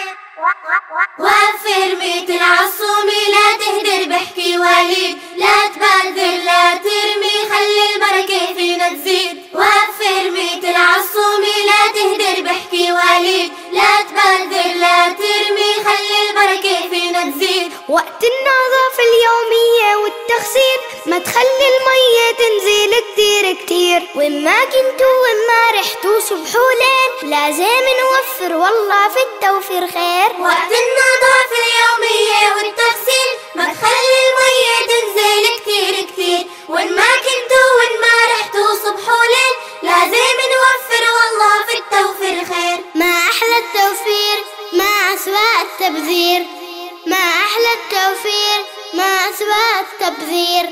وفر ميت العصومي لا تهدر بحكي وليد، لا تبذر لا ترمي خلي البركة فينا تزيد. وفر ميت العصومي لا تهدر بحكي وليد، لا تبذر لا ترمي خلي البركة فينا تزيد. وقت النظافة اليومية والتغسيل ما تخلي المية تنزل كتير كتير، وإن ما كنتوا وإن ما رحتوا صبح وليل لازم نوفر والله في التوفير خير. وقت النظافة اليومية والتغسيل ما تخلي المية تنزل كتير كتير، وإن ما كنتوا وإن ما رحتوا صبح وليل لازم نوفر والله في التوفير خير. ما أحلى التوفير ما أسوأ التبذير، ما أحلى التوفير ما أسوأ التبذير.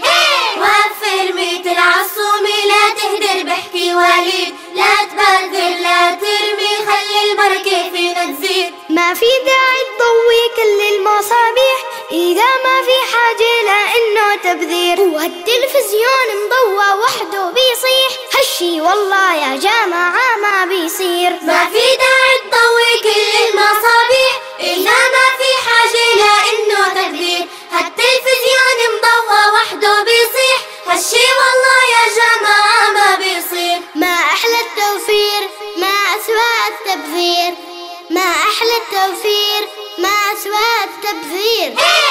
وفر ميت العصومي لا تهدر بحكي وليد، لا تبذر لا ترمي خلي البركة فينا تزيد. ما في داعي تضوي كل المصابيح إذا ما في حاجة لإنه تبذير، وهالتلفزيون مضوى وحده بيصيح هالشي والله يا جماعة ما بيصير. ما في داعي تضوي كل المصابيح إذا ما في حاجة لإنه تبذير، هالتلفزيون مضوى وحده بيصيح هالشي والله يا جماعة ما بيصير. ما أحلى التوفير ما أسوأ التبذير، ما أحلى التوفير ما أسوأ التبذير.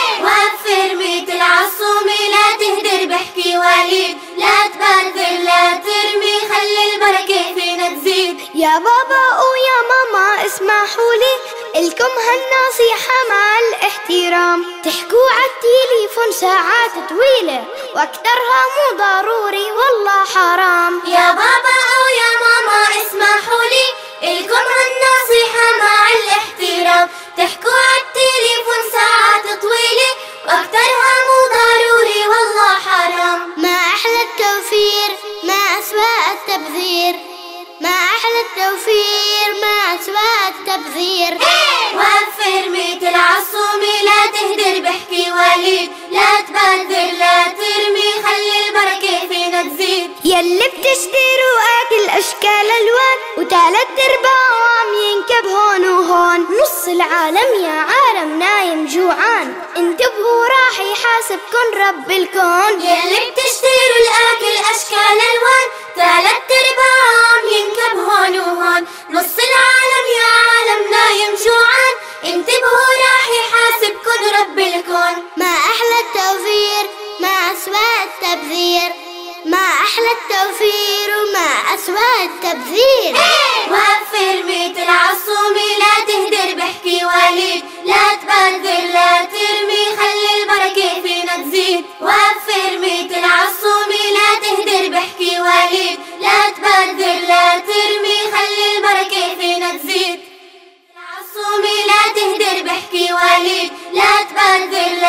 وفر ميت العصومي لا تهدر بحكي وليد، لا تبذر لا ترمي خلي البركة فينا تزيد. يا بابا ويا ماما اسمحوا لي الكم هالنصيحة مع الاحترام، تحكوا عالتليفون ساعات طويلة واكترها مو ضروري والله حرام. يا بابا أو يا ماما اسمحوا لي الكم هالنصيحة مع الاحترام، تحكوا عالتليفون ساعات طويلة واكترها مو ضروري والله حرام. ما أحلى التوفير ما أسوأ التبذير، ما أحلى التوفير ما أسوأ التبذير. وفر ميت العصومي لا تهدر بحكي وليد، لا تبذر لا ترمي خلي البركة فينا تزيد. يلي بتشتروا أكل أشكال ألوان وتالت أرباعه عم ينكب هون وهون، نص العالم يا عالم نايم جوعان، انتبهوا راح يحاسبكن رب الكون. يلي بتشتروا الأكل أشكال ألوان تالت أرباعه عم ينكب هون وهون، نص العالم يا عالم نايم جوعان، انتبهوا راح يحاسبكن رب الكون. ما أحلى التوفير ما أسوأ التبذير، ما أحلى التوفير وما أسوأ التبذير. وفر ميت العصومي لا تهدر بحكي وليد، لا تبذر لا ترمي خلي البركة فينا تزيد. وفر ميت العصومي لا تهدر بحكي وليد، لا تبذر لا ترمي خلي البركة فينا تزيد. العصومي لا تهدر بحكي وليد، لا تبذر